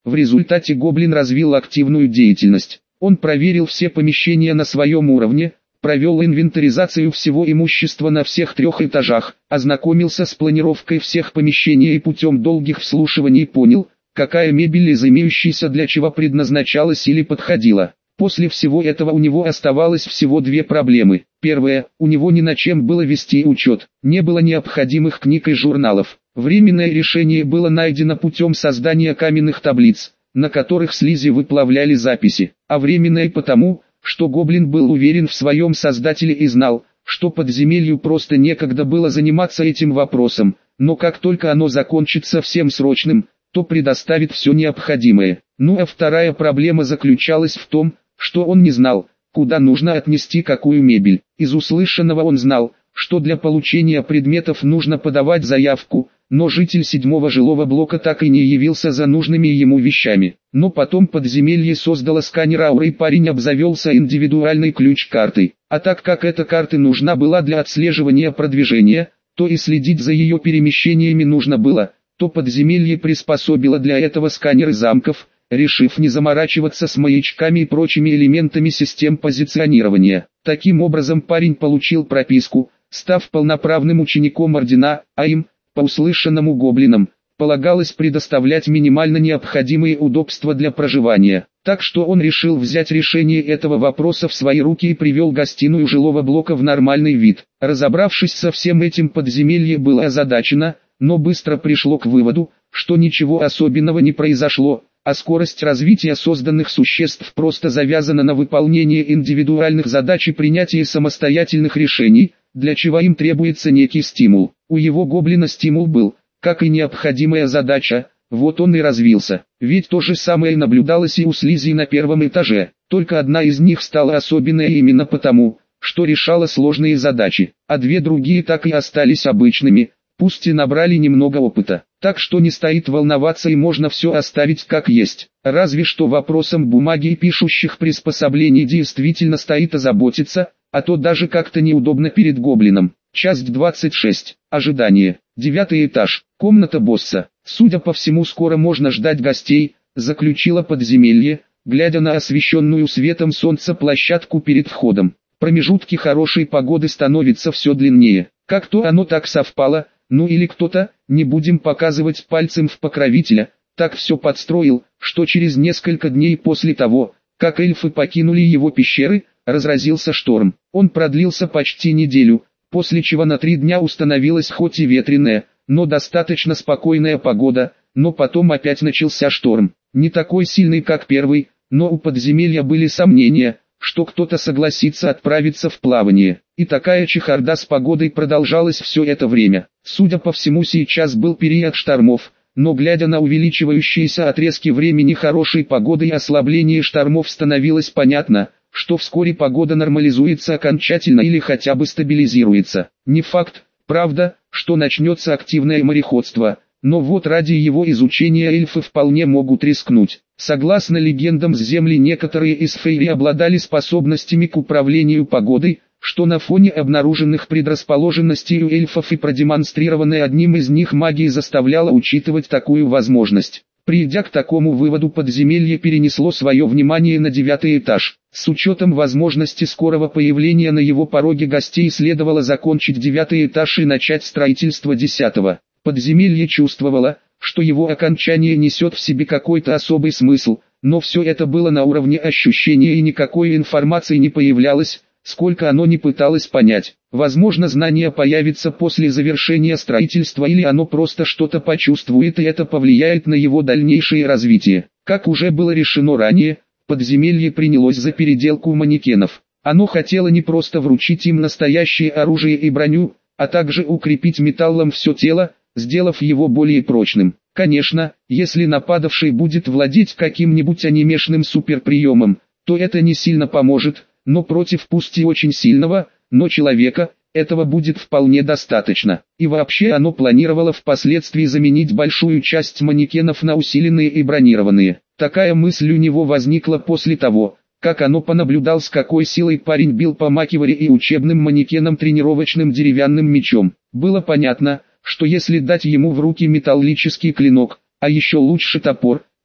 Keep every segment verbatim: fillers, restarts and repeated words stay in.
В результате гоблин развил активную деятельность. Он проверил все помещения на своем уровне, провел инвентаризацию всего имущества на всех трех этажах, ознакомился с планировкой всех помещений и путем долгих вслушиваний понял, какая мебель из имеющейся для чего предназначалась или подходила. После всего этого у него оставалось всего две проблемы. Первая, у него ни на чем было вести учет, не было необходимых книг и журналов. Временное решение было найдено путем создания каменных таблиц, на которых слизи выплавляли записи, а временное потому, что гоблин был уверен в своем создателе и знал, что подземелью просто некогда было заниматься этим вопросом, но как только оно закончится всем срочным, то предоставит все необходимое. Ну а вторая проблема заключалась в том, что он не знал, куда нужно отнести какую мебель. Из услышанного он знал, что для получения предметов нужно подавать заявку, но житель седьмого жилого блока так и не явился за нужными ему вещами. Но потом подземелье создало сканер ауры и парень обзавелся индивидуальной ключ-картой. А так как эта карта нужна была для отслеживания продвижения, то и следить за ее перемещениями нужно было, то подземелье приспособило для этого сканеры замков, решив не заморачиваться с маячками и прочими элементами систем позиционирования. Таким образом парень получил прописку, став полноправным учеником ордена, а им, по услышанному гоблинам, полагалось предоставлять минимально необходимые удобства для проживания. Так что он решил взять решение этого вопроса в свои руки и привел гостиную жилого блока в нормальный вид. Разобравшись со всем этим, подземелье было озадачено, но быстро пришло к выводу, что ничего особенного не произошло, а скорость развития созданных существ просто завязана на выполнении индивидуальных задач и принятии самостоятельных решений, для чего им требуется некий стимул. У его гоблина стимул был, как и необходимая задача, вот он и развился. Ведь то же самое наблюдалось и у слизей на первом этаже, только одна из них стала особенной именно потому, что решала сложные задачи, а две другие так и остались обычными, пусть и набрали немного опыта. Так что не стоит волноваться и можно все оставить как есть. Разве что вопросом бумаги и пишущих приспособлений действительно стоит озаботиться, а то даже как-то неудобно перед гоблином. Часть двадцать шесть. Ожидание. Девятый этаж. Комната босса. Судя по всему, скоро можно ждать гостей, заключило подземелье, глядя на освещенную светом солнца площадку перед входом. Промежутки хорошей погоды становятся все длиннее. Как то оно так совпало, ну или кто-то, не будем показывать пальцем в покровителя, так все подстроил, что через несколько дней после того, как эльфы покинули его пещеры, разразился шторм. Он продлился почти неделю, после чего на три дня установилась хоть и ветреная, но достаточно спокойная погода, но потом опять начался шторм. Не такой сильный как первый, но у подземелья были сомнения, что кто-то согласится отправиться в плавание. И такая чехарда с погодой продолжалась все это время. Судя по всему, сейчас был период штормов, но глядя на увеличивающиеся отрезки времени хорошей погоды и ослабление штормов, становилось понятно, что вскоре погода нормализуется окончательно или хотя бы стабилизируется. Не факт, правда, что начнется активное мореходство, но вот ради его изучения эльфы вполне могут рискнуть. Согласно легендам с Земли, некоторые из фейри обладали способностями к управлению погодой, что на фоне обнаруженных предрасположенностей у эльфов и продемонстрированной одним из них магией заставляло учитывать такую возможность. Придя к такому выводу, подземелье перенесло свое внимание на девятый этаж. С учетом возможности скорого появления на его пороге гостей следовало закончить девятый этаж и начать строительство десятого. Подземелье чувствовало, что его окончание несет в себе какой-то особый смысл, но все это было на уровне ощущения и никакой информации не появлялось, сколько оно не пыталось понять. Возможно, знание появится после завершения строительства или оно просто что-то почувствует и это повлияет на его дальнейшее развитие. Как уже было решено ранее, подземелье принялось за переделку манекенов. Оно хотело не просто вручить им настоящее оружие и броню, а также укрепить металлом все тело, сделав его более прочным. Конечно, если нападавший будет владеть каким-нибудь анимешным суперприемом, то это не сильно поможет, но против пусть и очень сильного, но человека, этого будет вполне достаточно. И вообще оно планировало впоследствии заменить большую часть манекенов на усиленные и бронированные. Такая мысль у него возникла после того, как оно понаблюдал, с какой силой парень бил по макеваре и учебным манекенам тренировочным деревянным мечом. Было понятно, что если дать ему в руки металлический клинок, а еще лучше топор,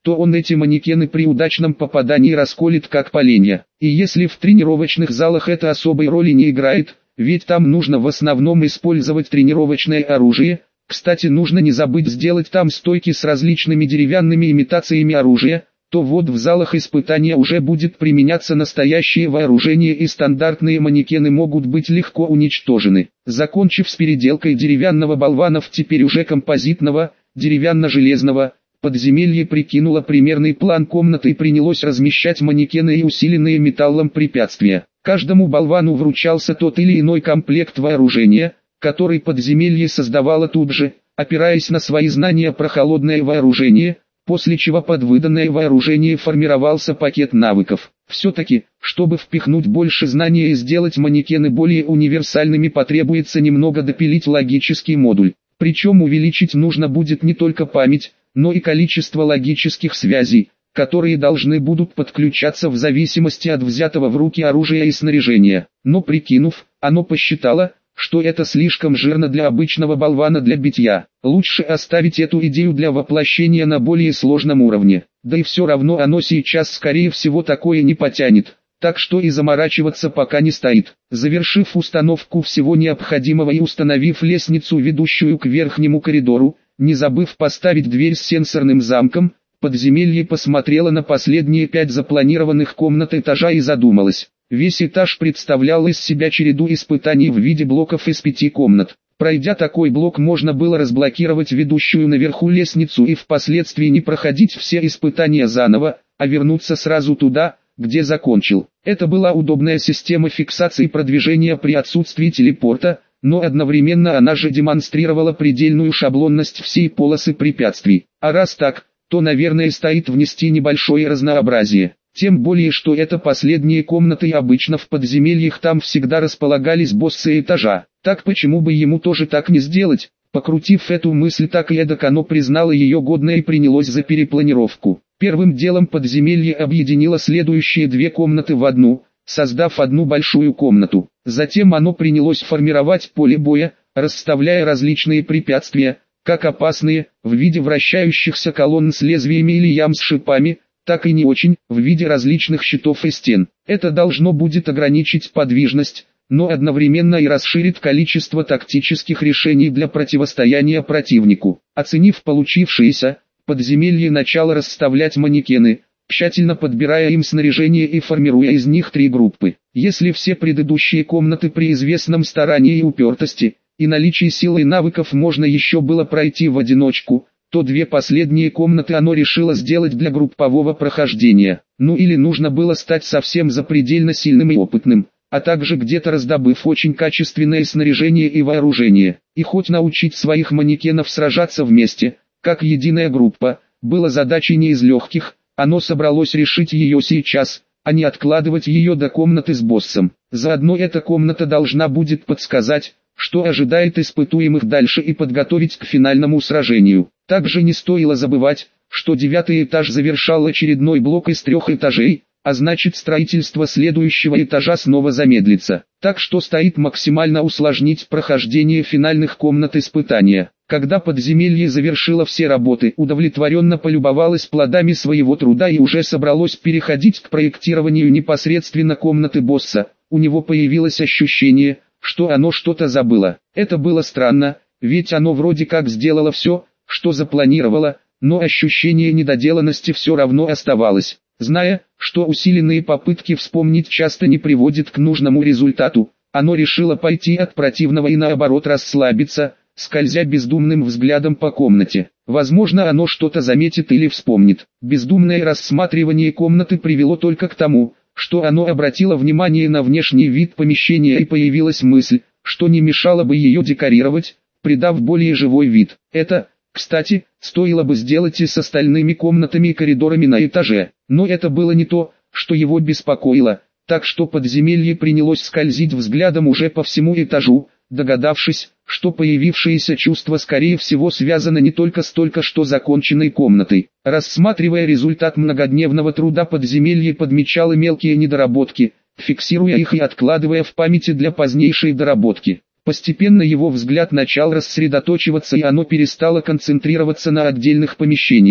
то он эти манекены при удачном попадании расколет как поленья. И если в тренировочных залах это особой роли не играет, ведь там нужно в основном использовать тренировочное оружие, кстати, нужно не забыть сделать там стойки с различными деревянными имитациями оружия, то вот в залах испытания уже будет применяться настоящее вооружение и стандартные манекены могут быть легко уничтожены. Закончив с переделкой деревянного болванов теперь уже композитного, деревянно-железного, подземелье прикинуло примерный план комнаты и принялось размещать манекены и усиленные металлом препятствия. Каждому болвану вручался тот или иной комплект вооружения, который подземелье создавало тут же, опираясь на свои знания про холодное вооружение, после чего под выданное вооружение формировался пакет навыков. Все-таки, чтобы впихнуть больше знаний и сделать манекены более универсальными, потребуется немного допилить логический модуль. Причем увеличить нужно будет не только память, но и количество логических связей, которые должны будут подключаться в зависимости от взятого в руки оружия и снаряжения. Но прикинув, оно посчитало, что это слишком жирно для обычного болвана для битья. Лучше оставить эту идею для воплощения на более сложном уровне. Да и все равно оно сейчас скорее всего такое не потянет, так что и заморачиваться пока не стоит. Завершив установку всего необходимого и установив лестницу, ведущую к верхнему коридору, не забыв поставить дверь с сенсорным замком, подземелье посмотрело на последние пять запланированных комнат этажа и задумалось. Весь этаж представлял из себя череду испытаний в виде блоков из пяти комнат. Пройдя такой блок, можно было разблокировать ведущую наверху лестницу и впоследствии не проходить все испытания заново, а вернуться сразу туда, где закончил. Это была удобная система фиксации продвижения при отсутствии телепорта, но одновременно она же демонстрировала предельную шаблонность всей полосы препятствий. А раз так, то, наверное, стоит внести небольшое разнообразие. Тем более, что это последние комнаты и обычно в подземельях там всегда располагались боссы этажа. Так почему бы ему тоже так не сделать? Покрутив эту мысль так и эдак, оно признало ее годной и принялось за перепланировку. Первым делом подземелье объединило следующие две комнаты в одну, создав одну большую комнату. Затем оно принялось формировать поле боя, расставляя различные препятствия, как опасные, в виде вращающихся колонн с лезвиями или ям с шипами, так и не очень, в виде различных щитов и стен. Это должно будет ограничить подвижность, но одновременно и расширит количество тактических решений для противостояния противнику. Оценив получившееся, подземелье начало расставлять манекены, тщательно подбирая им снаряжение и формируя из них три группы. Если все предыдущие комнаты при известном старании и упертости, и наличии силы и навыков можно еще было пройти в одиночку, то две последние комнаты оно решило сделать для группового прохождения. Ну или нужно было стать совсем запредельно сильным и опытным, а также где-то раздобыв очень качественное снаряжение и вооружение. И хоть научить своих манекенов сражаться вместе, как единая группа, было задачей не из легких, оно собралось решить ее сейчас, а не откладывать ее до комнаты с боссом. Заодно эта комната должна будет подсказать, что ожидает испытуемых дальше, и подготовить к финальному сражению. Также не стоило забывать, что девятый этаж завершал очередной блок из трех этажей, а значит строительство следующего этажа снова замедлится. Так что стоит максимально усложнить прохождение финальных комнат испытания. Когда подземелье завершило все работы, удовлетворенно полюбовалось плодами своего труда и уже собралось переходить к проектированию непосредственно комнаты босса, у него появилось ощущение, что оно что-то забыло. Это было странно, ведь оно вроде как сделало все, что запланировало, но ощущение недоделанности все равно оставалось. Зная, что усиленные попытки вспомнить часто не приводят к нужному результату, оно решило пойти от противного и наоборот расслабиться, скользя бездумным взглядом по комнате. Возможно, оно что-то заметит или вспомнит. Бездумное рассматривание комнаты привело только к тому, что оно обратило внимание на внешний вид помещения, и появилась мысль, что не мешало бы ее декорировать, придав более живой вид. Это, кстати, стоило бы сделать и с остальными комнатами и коридорами на этаже, но это было не то, что его беспокоило, так что подземелье принялось скользить взглядом уже по всему этажу, догадавшись, что появившееся чувство скорее всего связано не только с только что законченной комнатой. Рассматривая результат многодневного труда, подземелье подмечало мелкие недоработки, фиксируя их и откладывая в памяти для позднейшей доработки. Постепенно его взгляд начал рассредоточиваться, и оно перестало концентрироваться на отдельных помещениях.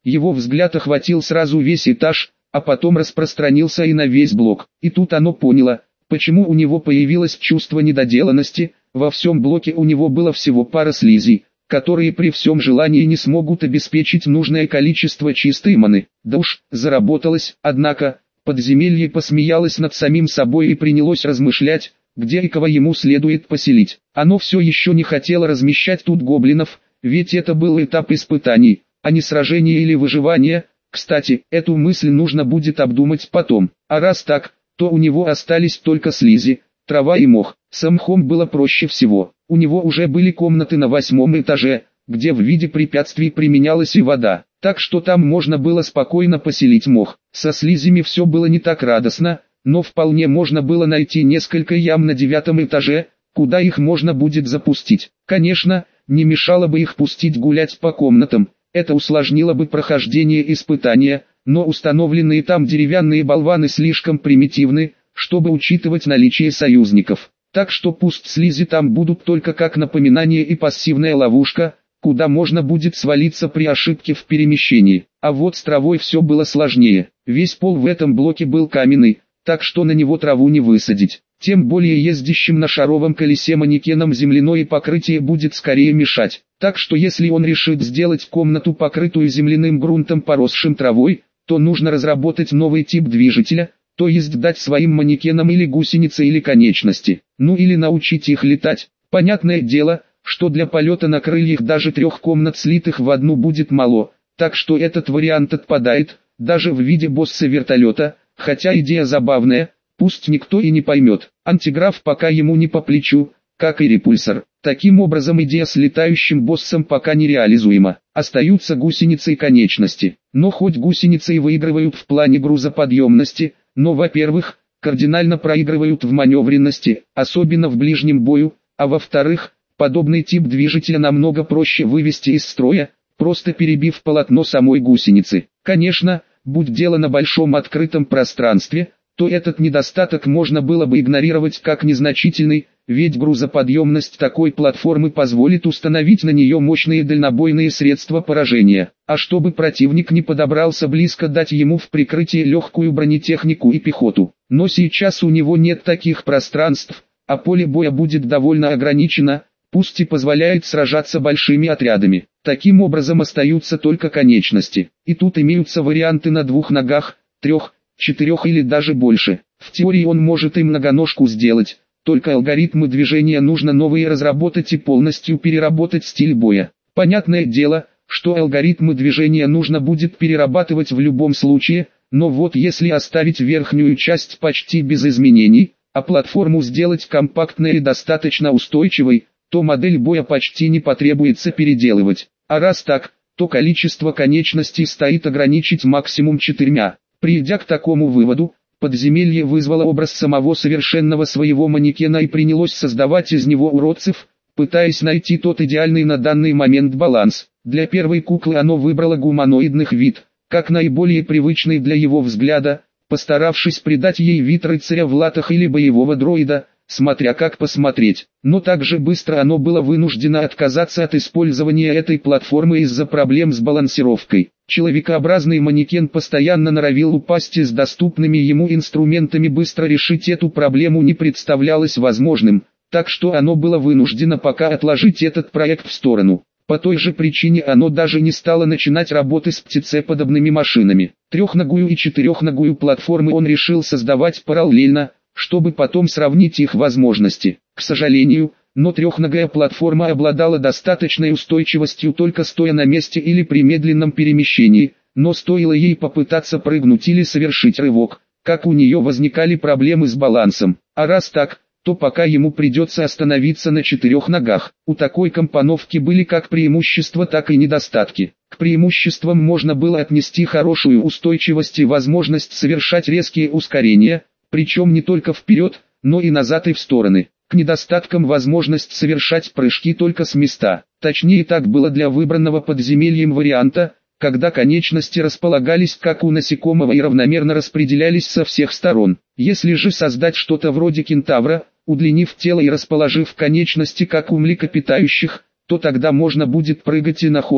Его взгляд охватил сразу весь этаж, а потом распространился и на весь блок. И тут оно поняло, почему у него появилось чувство недоделанности. Во всем блоке у него было всего пара слизей, которые при всем желании не смогут обеспечить нужное количество чистой маны. Да уж, заработалось, однако, подземелье посмеялось над самим собой и принялось размышлять, где и кого ему следует поселить. Оно все еще не хотело размещать тут гоблинов, ведь это был этап испытаний, а не сражения или выживания. Кстати, эту мысль нужно будет обдумать потом. А раз так, то у него остались только слизи, трава и мох. С мхом было проще всего. У него уже были комнаты на восьмом этаже, где в виде препятствий применялась и вода, так что там можно было спокойно поселить мох. Со слизями все было не так радостно, но вполне можно было найти несколько ям на девятом этаже, куда их можно будет запустить. Конечно, не мешало бы их пустить гулять по комнатам, это усложнило бы прохождение испытания, но установленные там деревянные болваны слишком примитивны, чтобы учитывать наличие союзников. Так что пусть слизи там будут только как напоминание и пассивная ловушка, куда можно будет свалиться при ошибке в перемещении. А вот с травой все было сложнее. Весь пол в этом блоке был каменный, так что на него траву не высадить. Тем более ездящим на шаровом колесе манекенам земляное покрытие будет скорее мешать. Так что если он решит сделать комнату, покрытую земляным грунтом, поросшим травой, то нужно разработать новый тип движителя, то есть дать своим манекенам или гусеницы или конечности, ну или научить их летать. Понятное дело, что для полета на крыльях даже трех комнат, слитых в одну, будет мало, так что этот вариант отпадает, даже в виде босса вертолета, хотя идея забавная, пусть никто и не поймет. Антиграф пока ему не по плечу, как и репульсор. Таким образом идея с летающим боссом пока нереализуема. Остаются гусеницы и конечности. Но хоть гусеницы и выигрывают в плане грузоподъемности, но, во-первых, кардинально проигрывают в маневренности, особенно в ближнем бою, а во-вторых, подобный тип движителя намного проще вывести из строя, просто перебив полотно самой гусеницы. Конечно, будь дело на большом открытом пространстве, то этот недостаток можно было бы игнорировать как незначительный, ведь грузоподъемность такой платформы позволит установить на нее мощные дальнобойные средства поражения. А чтобы противник не подобрался близко, дать ему в прикрытие легкую бронетехнику и пехоту. Но сейчас у него нет таких пространств, а поле боя будет довольно ограничено, пусть и позволяет сражаться большими отрядами. Таким образом остаются только конечности. И тут имеются варианты на двух ногах, трех, четырех или даже больше. В теории он может и многоножку сделать, только алгоритмы движения нужно новые разработать и полностью переработать стиль боя. Понятное дело, что алгоритмы движения нужно будет перерабатывать в любом случае, но вот если оставить верхнюю часть почти без изменений, а платформу сделать компактной и достаточно устойчивой, то модель боя почти не потребуется переделывать. А раз так, то количество конечностей стоит ограничить максимум четырьмя. Придя к такому выводу, подземелье вызвало образ самого совершенного своего манекена и принялось создавать из него уродцев, пытаясь найти тот идеальный на данный момент баланс. Для первой куклы оно выбрало гуманоидных вид, как наиболее привычный для его взгляда, постаравшись придать ей вид рыцаря в латах или боевого дроида, смотря как посмотреть. Но также быстро оно было вынуждено отказаться от использования этой платформы из-за проблем с балансировкой. Человекообразный манекен постоянно норовил упасть, и с доступными ему инструментами быстро решить эту проблему не представлялось возможным, так что оно было вынуждено пока отложить этот проект в сторону. По той же причине оно даже не стало начинать работы с птицеподобными машинами. Трехногую и четырехногую платформы он решил создавать параллельно, чтобы потом сравнить их возможности. К сожалению, но трехногая платформа обладала достаточной устойчивостью только стоя на месте или при медленном перемещении, но стоило ей попытаться прыгнуть или совершить рывок, как у нее возникали проблемы с балансом. А раз так, то пока ему придется остановиться на четырех ногах. У такой компоновки были как преимущества, так и недостатки. К преимуществам можно было отнести хорошую устойчивость и возможность совершать резкие ускорения, причем не только вперед, но и назад и в стороны. К недостаткам возможность совершать прыжки только с места. Точнее, так было для выбранного подземельем варианта, когда конечности располагались как у насекомого и равномерно распределялись со всех сторон. Если же создать что-то вроде кентавра, удлинив тело и расположив конечности как у млекопитающих, то тогда можно будет прыгать и на ходу,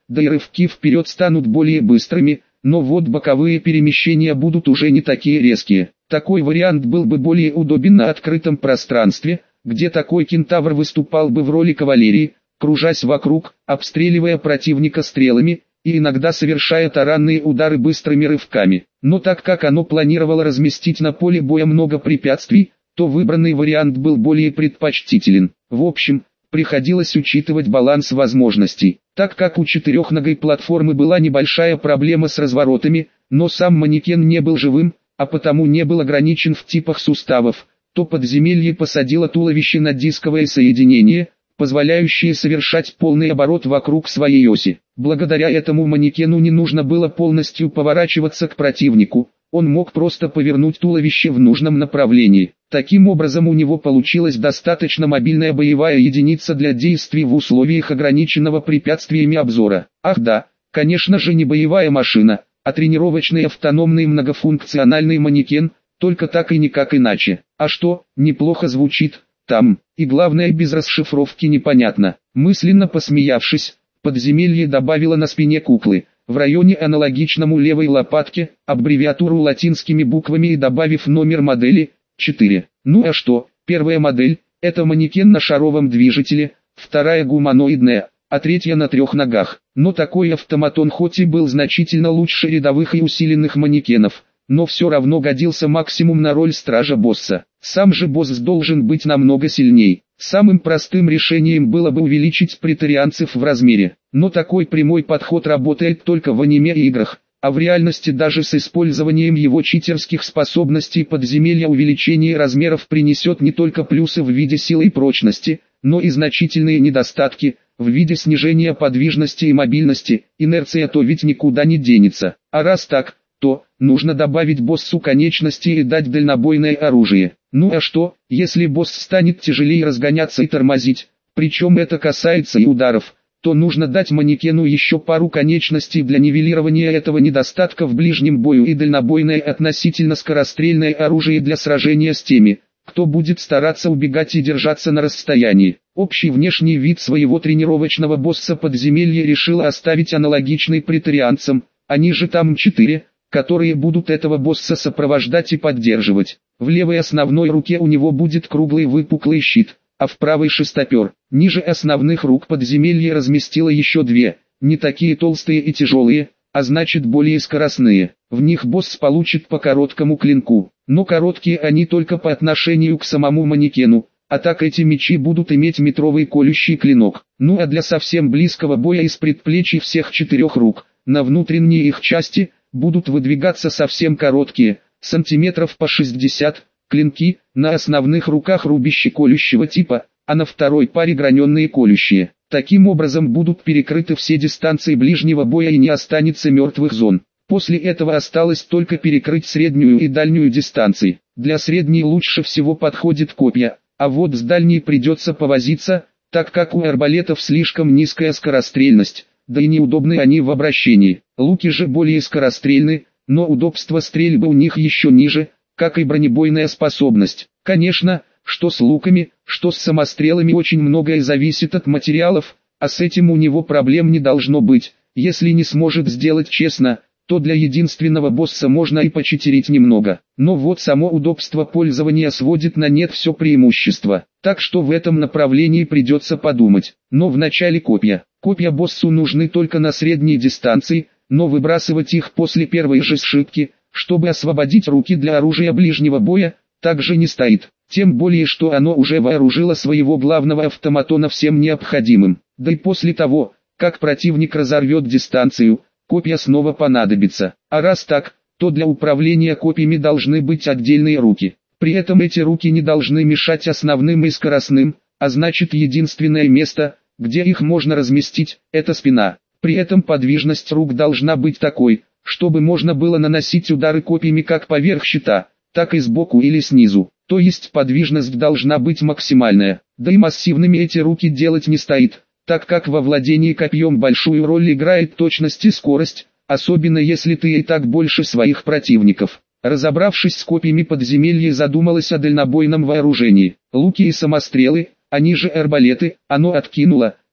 да и рывки вперед станут более быстрыми, но вот боковые перемещения будут уже не такие резкие. Такой вариант был бы более удобен на открытом пространстве, где такой кентавр выступал бы в роли кавалерии, кружась вокруг, обстреливая противника стрелами, и иногда совершая таранные удары быстрыми рывками. Но так как оно планировало разместить на поле боя много препятствий, то выбранный вариант был более предпочтителен. В общем, приходилось учитывать баланс возможностей. Так как у четырехногой платформы была небольшая проблема с разворотами, но сам манекен не был живым, а потому не был ограничен в типах суставов, то подземелье посадило туловище на дисковое соединение, позволяющее совершать полный оборот вокруг своей оси. Благодаря этому манекену не нужно было полностью поворачиваться к противнику, он мог просто повернуть туловище в нужном направлении. Таким образом у него получилась достаточно мобильная боевая единица для действий в условиях ограниченного препятствиями обзора. Ах да, конечно же не боевая машина, а тренировочный автономный многофункциональный манекен, только так и никак иначе. А что, неплохо звучит, там, и главное без расшифровки непонятно. Мысленно посмеявшись, подземелье добавило на спине куклы, в районе аналогичному левой лопатке, аббревиатуру латинскими буквами и добавив номер модели, четыре. Ну а что, первая модель, это манекен на шаровом движителе, вторая гуманоидная, а третья на трех ногах. Но такой автоматон хоть и был значительно лучше рядовых и усиленных манекенов, но все равно годился максимум на роль стража-босса. Сам же босс должен быть намного сильней. Самым простым решением было бы увеличить претарианцев в размере, но такой прямой подход работает только в аниме-играх, а в реальности даже с использованием его читерских способностей подземелья увеличение размеров принесет не только плюсы в виде силы и прочности, но и значительные недостатки, в виде снижения подвижности и мобильности, инерция то ведь никуда не денется. А раз так, то нужно добавить боссу конечности и дать дальнобойное оружие. Ну а что, если босс станет тяжелее разгоняться и тормозить, причем это касается и ударов, то нужно дать манекену еще пару конечностей для нивелирования этого недостатка в ближнем бою и дальнобойное относительно скорострельное оружие для сражения с теми, кто будет стараться убегать и держаться на расстоянии. Общий внешний вид своего тренировочного босса подземелья решил оставить аналогичный претарианцам, они же там четыре, которые будут этого босса сопровождать и поддерживать. В левой основной руке у него будет круглый выпуклый щит, а в правой шестопер. Ниже основных рук подземелье разместило еще две, не такие толстые и тяжелые, а значит более скоростные. В них босс получит по короткому клинку, но короткие они только по отношению к самому манекену, а так эти мечи будут иметь метровый колющий клинок. Ну а для совсем близкого боя из предплечий всех четырех рук, на внутренние их части, будут выдвигаться совсем короткие, сантиметров по шестьдесят, клинки, на основных руках рубяще-колющего типа, а на второй паре граненные колющие. Таким образом будут перекрыты все дистанции ближнего боя и не останется мертвых зон. После этого осталось только перекрыть среднюю и дальнюю дистанции. Для средней лучше всего подходит копья, а вот с дальней придется повозиться, так как у арбалетов слишком низкая скорострельность, да и неудобны они в обращении. Луки же более скорострельны, но удобство стрельбы у них еще ниже, как и бронебойная способность. Конечно, что с луками, что с самострелами очень многое зависит от материалов, а с этим у него проблем не должно быть. Если не сможет сделать честно, то для единственного босса можно и почитерить немного. Но вот само удобство пользования сводит на нет все преимущество. Так что в этом направлении придется подумать. Но вначале копья. Копья боссу нужны только на средней дистанции, но выбрасывать их после первой же сшибки, чтобы освободить руки для оружия ближнего боя, также не стоит. Тем более что оно уже вооружило своего главного автоматона всем необходимым. Да и после того, как противник разорвет дистанцию, копья снова понадобятся. А раз так, то для управления копьями должны быть отдельные руки. При этом эти руки не должны мешать основным и скоростным, а значит единственное место, где их можно разместить, это спина. При этом подвижность рук должна быть такой, чтобы можно было наносить удары копьями как поверх щита, так и сбоку или снизу. То есть подвижность должна быть максимальная. Да и массивными эти руки делать не стоит, так как во владении копьем большую роль играет точность и скорость, особенно если ты и так больше своих противников. Разобравшись с копьями, подземелье задумалось о дальнобойном вооружении. Луки и самострелы, они же арбалеты, оно откинуло,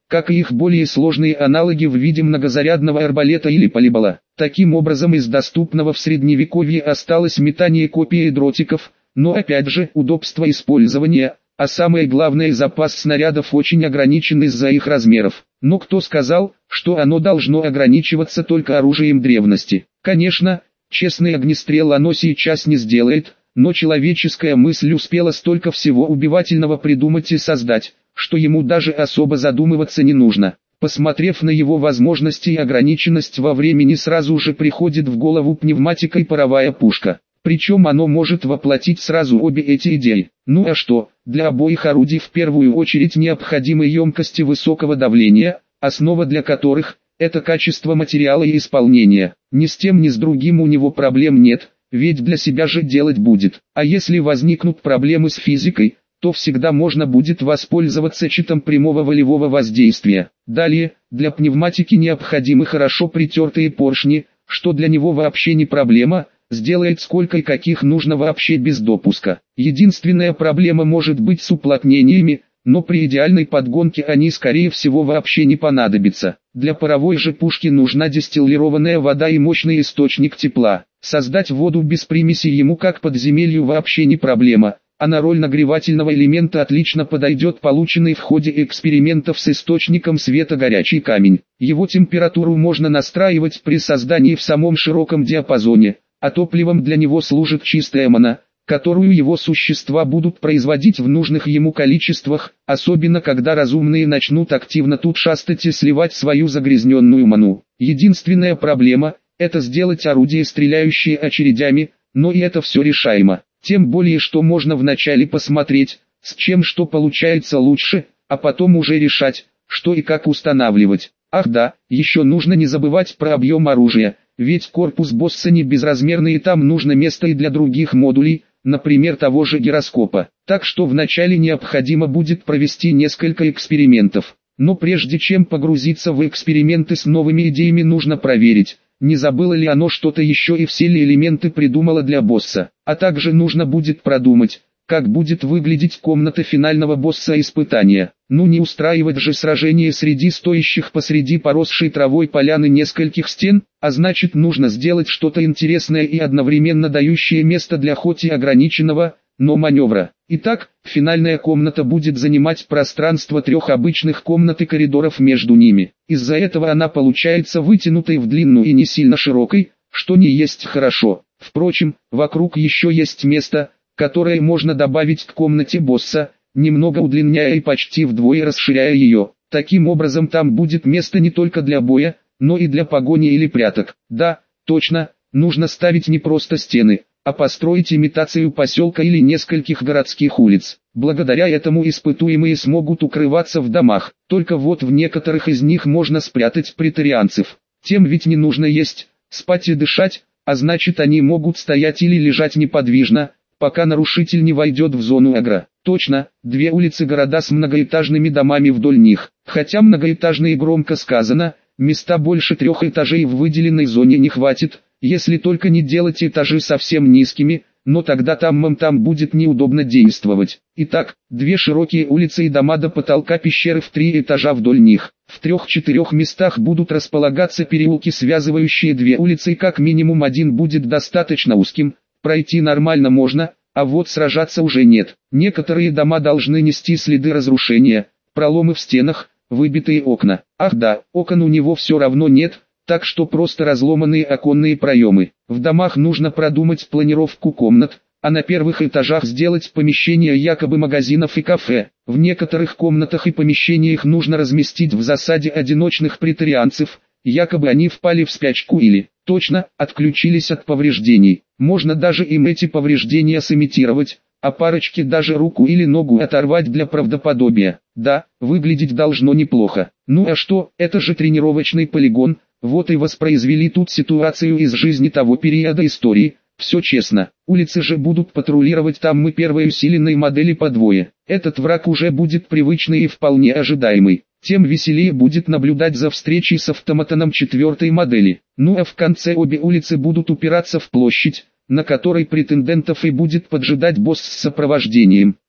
как и их более сложные аналоги в виде многозарядного арбалета или полибола. Таким образом, из доступного в средневековье осталось метание копий и дротиков, но опять же удобство использования, а самое главное, запас снарядов очень ограничен из-за их размеров. Но кто сказал, что оно должно ограничиваться только оружием древности? Конечно, честный огнестрел оно сейчас не сделает, но человеческая мысль успела столько всего убивательного придумать и создать, что ему даже особо задумываться не нужно. Посмотрев на его возможности и ограниченность во времени, сразу же приходит в голову пневматика и паровая пушка. Причем оно может воплотить сразу обе эти идеи. Ну а что, для обоих орудий в первую очередь необходимы емкости высокого давления, основа для которых – это качество материала и исполнения. Ни с тем ни с другим у него проблем нет, ведь для себя же делать будет. А если возникнут проблемы с физикой, то всегда можно будет воспользоваться читом прямого волевого воздействия. Далее, для пневматики необходимы хорошо притертые поршни, что для него вообще не проблема, сделает сколько и каких нужно вообще без допуска. Единственная проблема может быть с уплотнениями, но при идеальной подгонке они скорее всего вообще не понадобятся. Для паровой же пушки нужна дистиллированная вода и мощный источник тепла. Создать воду без примеси ему как подземелью вообще не проблема, а на роль нагревательного элемента отлично подойдет полученный в ходе экспериментов с источником света горячий камень. Его температуру можно настраивать при создании в самом широком диапазоне, а топливом для него служит чистая мана, которую его существа будут производить в нужных ему количествах, особенно когда разумные начнут активно тут шастать и сливать свою загрязненную ману. Единственная проблема – это сделать орудие, стреляющее очередями, но и это все решаемо. Тем более, что можно вначале посмотреть, с чем что получается лучше, а потом уже решать, что и как устанавливать. Ах да, еще нужно не забывать про объем оружия, ведь корпус босса не безразмерный и там нужно место и для других модулей, например того же гироскопа. Так что вначале необходимо будет провести несколько экспериментов. Но прежде чем погрузиться в эксперименты с новыми идеями, нужно проверить, не забыло ли оно что-то еще и все ли элементы придумало для босса. А также нужно будет продумать, как будет выглядеть комната финального босса испытания. Ну не устраивать же сражение среди стоящих посреди поросшей травой поляны нескольких стен, а значит нужно сделать что-то интересное и одновременно дающее место для хоть и ограниченного, но маневра. Итак, финальная комната будет занимать пространство трех обычных комнат и коридоров между ними. Из-за этого она получается вытянутой в длину и не сильно широкой, что не есть хорошо. Впрочем, вокруг еще есть место, которое можно добавить к комнате босса, немного удлиняя и почти вдвое расширяя ее. Таким образом там будет место не только для боя, но и для погони или пряток. Да, точно, нужно ставить не просто стены, а построить имитацию поселка или нескольких городских улиц. Благодаря этому испытуемые смогут укрываться в домах, только вот в некоторых из них можно спрятать претарианцев. Тем ведь не нужно есть, спать и дышать, а значит они могут стоять или лежать неподвижно, пока нарушитель не войдет в зону агро. Точно, две улицы города с многоэтажными домами вдоль них. Хотя многоэтажные громко сказано, места больше трех этажей в выделенной зоне не хватит, если только не делать этажи совсем низкими, но тогда там там будет неудобно действовать. Итак, две широкие улицы и дома до потолка пещеры в три этажа вдоль них. В трех-четырех местах будут располагаться переулки, связывающие две улицы, и как минимум один будет достаточно узким, пройти нормально можно, а вот сражаться уже нет. Некоторые дома должны нести следы разрушения, проломы в стенах, выбитые окна. Ах да, окон у него все равно нет, так что просто разломанные оконные проемы. В домах нужно продумать планировку комнат, а на первых этажах сделать помещения якобы магазинов и кафе. В некоторых комнатах и помещениях нужно разместить в засаде одиночных претарианцев, якобы они впали в спячку или, точно, отключились от повреждений. Можно даже им эти повреждения сымитировать, а парочке даже руку или ногу оторвать для правдоподобия. Да, выглядеть должно неплохо. Ну а что, это же тренировочный полигон. Вот и воспроизвели тут ситуацию из жизни того периода истории. Все честно, улицы же будут патрулировать там мы первой усиленной модели по двое. Этот враг уже будет привычный и вполне ожидаемый. Тем веселее будет наблюдать за встречей с автоматоном четвертой модели. Ну а в конце обе улицы будут упираться в площадь, на которой претендентов и будет поджидать босс с сопровождением.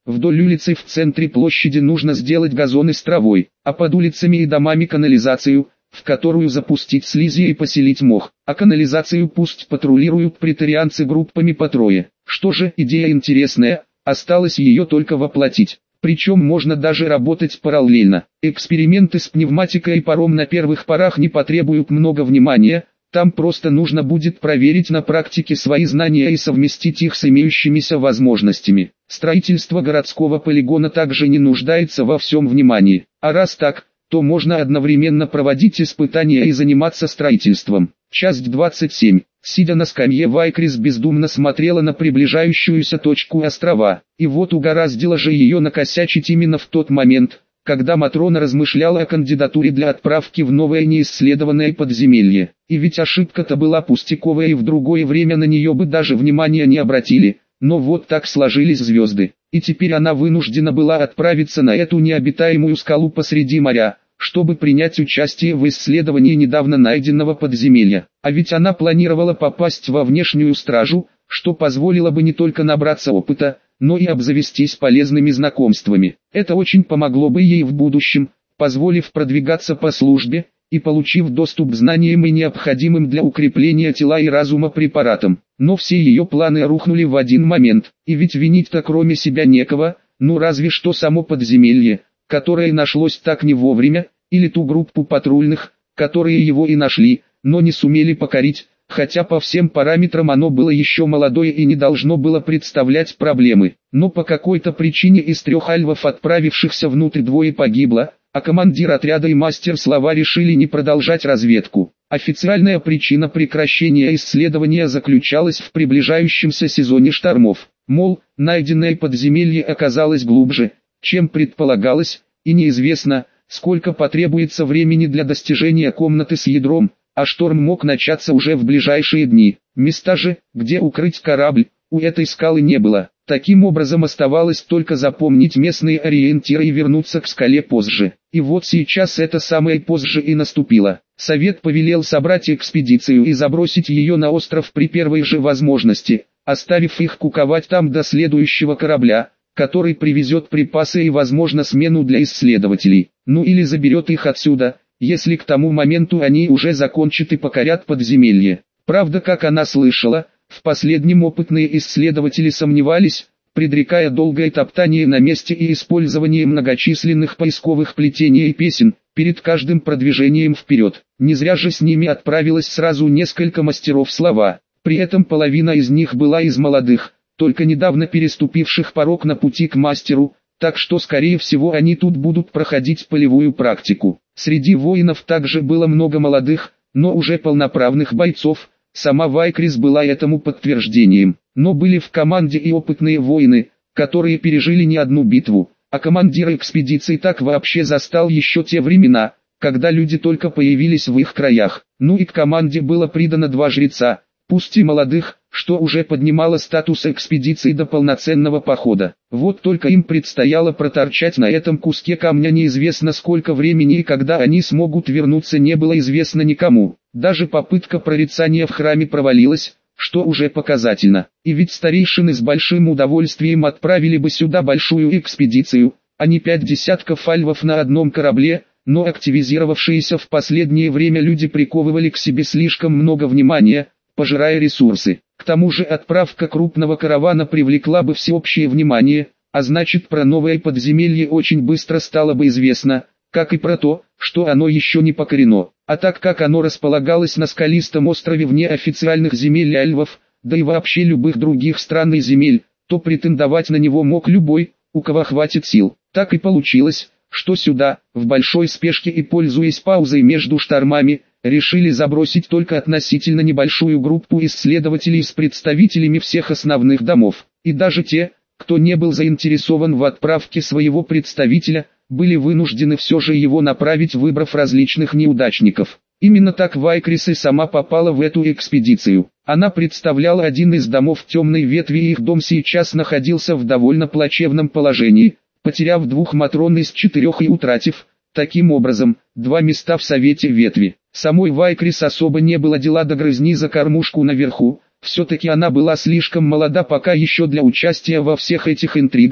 Вдоль улицы в центре площади нужно сделать газоны с травой, а под улицами и домами канализацию, в которую запустить слизи и поселить мох, а канализацию пусть патрулируют претарианцы группами по трое. Что же, идея интересная, осталось ее только воплотить. Причем можно даже работать параллельно. Эксперименты с пневматикой и паром на первых порах не потребуют много внимания, там просто нужно будет проверить на практике свои знания и совместить их с имеющимися возможностями. Строительство городского полигона также не нуждается во всем внимании, а раз так, то можно одновременно проводить испытания и заниматься строительством. Часть двадцать семь. Сидя на скамье, Вайкрис бездумно смотрела на приближающуюся точку острова, и вот угораздило же ее накосячить именно в тот момент, когда Матрона размышляла о кандидатуре для отправки в новое неисследованное подземелье. И ведь ошибка-то была пустяковая, и в другое время на нее бы даже внимания не обратили, но вот так сложились звезды, и теперь она вынуждена была отправиться на эту необитаемую скалу посреди моря, чтобы принять участие в исследовании недавно найденного подземелья. А ведь она планировала попасть во внешнюю стражу, что позволило бы не только набраться опыта, но и обзавестись полезными знакомствами. Это очень помогло бы ей в будущем, позволив продвигаться по службе, и получив доступ к знаниям и необходимым для укрепления тела и разума препаратам. Но все ее планы рухнули в один момент, и ведь винить-то кроме себя некого, ну разве что само подземелье, которое нашлось так не вовремя, или ту группу патрульных, которые его и нашли, но не сумели покорить, хотя по всем параметрам оно было еще молодое и не должно было представлять проблемы. Но по какой-то причине из трех альвов, отправившихся внутрь, двое погибло, а командир отряда и мастер слова решили не продолжать разведку. Официальная причина прекращения исследования заключалась в приближающемся сезоне штормов. Мол, найденное подземелье оказалось глубже, чем предполагалось, и неизвестно, сколько потребуется времени для достижения комнаты с ядром, а шторм мог начаться уже в ближайшие дни. Места же, где укрыть корабль, у этой скалы не было. Таким образом оставалось только запомнить местные ориентиры и вернуться к скале позже. И вот сейчас это самое позже и наступило. Совет повелел собрать экспедицию и забросить ее на остров при первой же возможности, оставив их куковать там до следующего корабля, который привезет припасы и, возможно, смену для исследователей. Ну или заберет их отсюда, если к тому моменту они уже закончат и покорят подземелье. Правда, как она слышала, в последнем опытные исследователи сомневались, предрекая долгое топтание на месте и использование многочисленных поисковых плетений и песен, перед каждым продвижением вперед. Не зря же с ними отправилось сразу несколько мастеров слова, при этом половина из них была из молодых, только недавно переступивших порог на пути к мастеру, так что скорее всего они тут будут проходить полевую практику. Среди воинов также было много молодых, но уже полноправных бойцов. Сама Вайкрис была этому подтверждением, но были в команде и опытные воины, которые пережили не одну битву, а командир экспедиции так вообще застал еще те времена, когда люди только появились в их краях. Ну и к команде было придано два жреца, пусть и молодых, что уже поднимало статус экспедиции до полноценного похода. Вот только им предстояло проторчать на этом куске камня неизвестно сколько времени, и когда они смогут вернуться, не было известно никому. Даже попытка прорицания в храме провалилась, что уже показательно. И ведь старейшины с большим удовольствием отправили бы сюда большую экспедицию, а не пять десятков альвов на одном корабле, но активизировавшиеся в последнее время люди приковывали к себе слишком много внимания, пожирая ресурсы. К тому же отправка крупного каравана привлекла бы всеобщее внимание, а значит, про новое подземелье очень быстро стало бы известно, как и про то, что оно еще не покорено. А так как оно располагалось на скалистом острове вне официальных земель альвов, да и вообще любых других стран и земель, то претендовать на него мог любой, у кого хватит сил. Так и получилось, что сюда, в большой спешке и пользуясь паузой между штормами, решили забросить только относительно небольшую группу исследователей с представителями всех основных домов. И даже те, кто не был заинтересован в отправке своего представителя, были вынуждены все же его направить, выбрав различных неудачников. Именно так Вайкрис и сама попала в эту экспедицию. Она представляла один из домов темной ветви, и их дом сейчас находился в довольно плачевном положении, потеряв двух матрон из четырех и утратив, таким образом, два места в совете ветви. Самой Вайкрис особо не было дела до грызни за кормушку наверху, все-таки она была слишком молода пока еще для участия во всех этих интригах,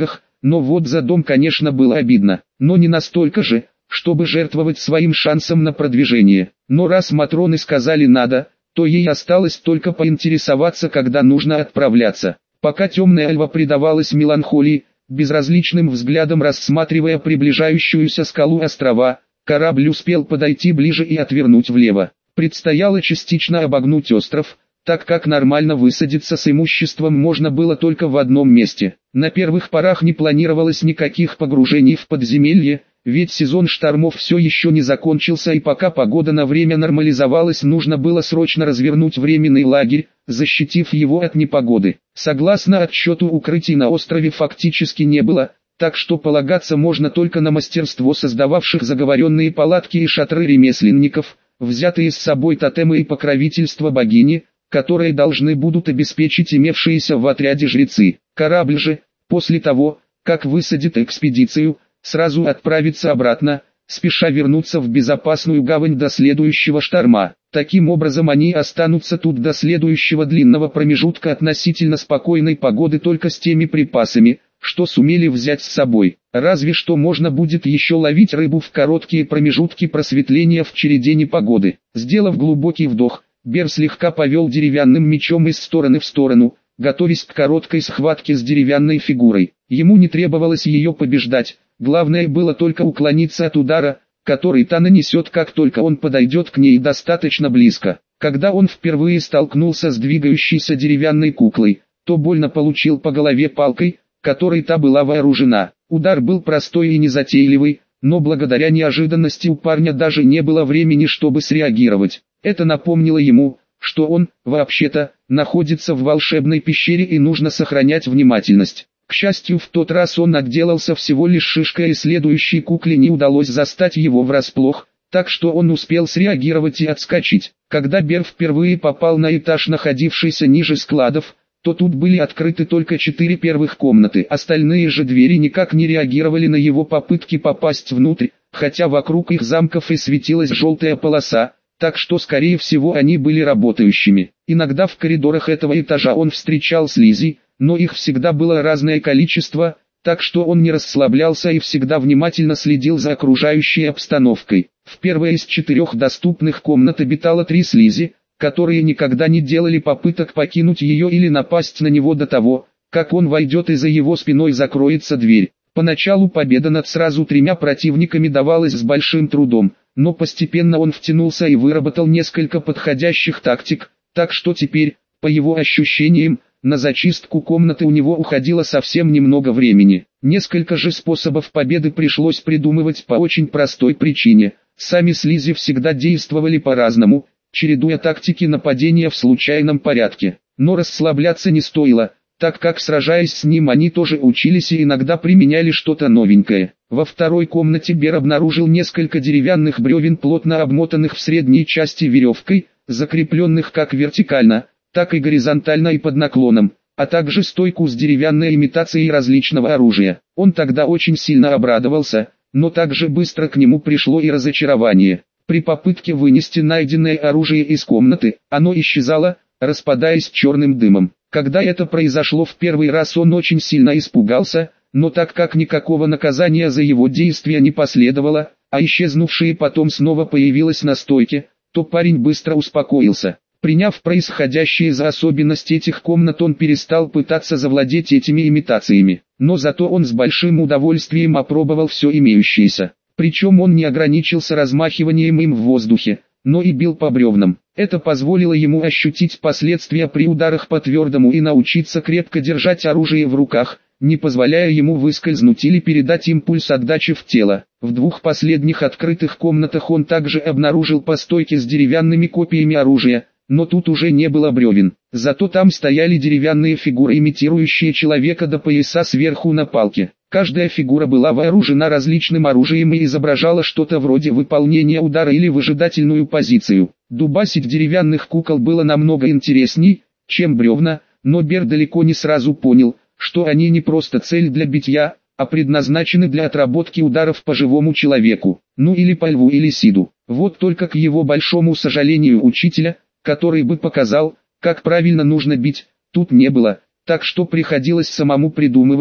но вот за дом, конечно, было обидно, но не настолько же, чтобы жертвовать своим шансом на продвижение. Но раз Матроны сказали «надо», то ей осталось только поинтересоваться, когда нужно отправляться. Пока темная Альва предавалась меланхолии, безразличным взглядом рассматривая приближающуюся скалу острова, корабль успел подойти ближе и отвернуть влево. Предстояло частично обогнуть остров, так как нормально высадиться с имуществом можно было только в одном месте. На первых порах не планировалось никаких погружений в подземелье, ведь сезон штормов все еще не закончился, и пока погода на время нормализовалась, нужно было срочно развернуть временный лагерь, защитив его от непогоды. Согласно отчету, укрытий на острове фактически не было, так что полагаться можно только на мастерство создававших заговоренные палатки и шатры ремесленников, взятые с собой тотемы и покровительство богини, которые должны будут обеспечить имевшиеся в отряде жрецы. Корабль же, после того, как высадит экспедицию, сразу отправится обратно, спеша вернуться в безопасную гавань до следующего шторма. Таким образом они останутся тут до следующего длинного промежутка относительно спокойной погоды только с теми припасами, что сумели взять с собой. Разве что можно будет еще ловить рыбу в короткие промежутки просветления в череде непогоды. Сделав глубокий вдох, Бер слегка повел деревянным мечом из стороны в сторону, готовясь к короткой схватке с деревянной фигурой. Ему не требовалось ее побеждать, главное было только уклониться от удара, который та нанесет, как только он подойдет к ней достаточно близко. Когда он впервые столкнулся с двигающейся деревянной куклой, то больно получил по голове палкой, которой та была вооружена. Удар был простой и незатейливый, но благодаря неожиданности у парня даже не было времени, чтобы среагировать. Это напомнило ему, что он, вообще-то, находится в волшебной пещере и нужно сохранять внимательность. К счастью, в тот раз он отделался всего лишь шишкой, и следующей кукле не удалось застать его врасплох, так что он успел среагировать и отскочить. Когда Бер впервые попал на этаж, находившийся ниже складов, то тут были открыты только четыре первых комнаты, остальные же двери никак не реагировали на его попытки попасть внутрь, хотя вокруг их замков и светилась желтая полоса, так что скорее всего они были работающими. Иногда в коридорах этого этажа он встречал слизи, но их всегда было разное количество, так что он не расслаблялся и всегда внимательно следил за окружающей обстановкой. В первой из четырех доступных комнат обитало три слизи, которые никогда не делали попыток покинуть ее или напасть на него до того, как он войдет и за его спиной закроется дверь. Поначалу победа над сразу тремя противниками давалась с большим трудом, но постепенно он втянулся и выработал несколько подходящих тактик, так что теперь, по его ощущениям, на зачистку комнаты у него уходило совсем немного времени. Несколько же способов победы пришлось придумывать по очень простой причине. Сами слизи всегда действовали по-разному, чередуя тактики нападения в случайном порядке. Но расслабляться не стоило, так как сражаясь с ним они тоже учились и иногда применяли что-то новенькое. Во второй комнате Бер обнаружил несколько деревянных бревен, плотно обмотанных в средней части веревкой, закрепленных как вертикально, так и горизонтально и под наклоном, а также стойку с деревянной имитацией различного оружия. Он тогда очень сильно обрадовался, но также быстро к нему пришло и разочарование. При попытке вынести найденное оружие из комнаты, оно исчезало, распадаясь черным дымом. Когда это произошло в первый раз, он очень сильно испугался, но так как никакого наказания за его действия не последовало, а исчезнувшее потом снова появилось на стойке, то парень быстро успокоился. Приняв происходящее за особенность этих комнат, он перестал пытаться завладеть этими имитациями, но зато он с большим удовольствием опробовал все имеющееся. Причем он не ограничился размахиванием им в воздухе, но и бил по бревнам. Это позволило ему ощутить последствия при ударах по твердому и научиться крепко держать оружие в руках, не позволяя ему выскользнуть или передать импульс отдачи в тело. В двух последних открытых комнатах он также обнаружил по стойке с деревянными копиями оружия, но тут уже не было бревен. Зато там стояли деревянные фигуры, имитирующие человека до пояса сверху на палке. Каждая фигура была вооружена различным оружием и изображала что-то вроде выполнения удара или выжидательную позицию. Дубасить деревянных кукол было намного интересней, чем бревна, но Бер далеко не сразу понял, что они не просто цель для битья, а предназначены для отработки ударов по живому человеку, ну или по льву или сиду. Вот только к его большому сожалению учителя, который бы показал, как правильно нужно бить, тут не было, так что приходилось самому придумывать,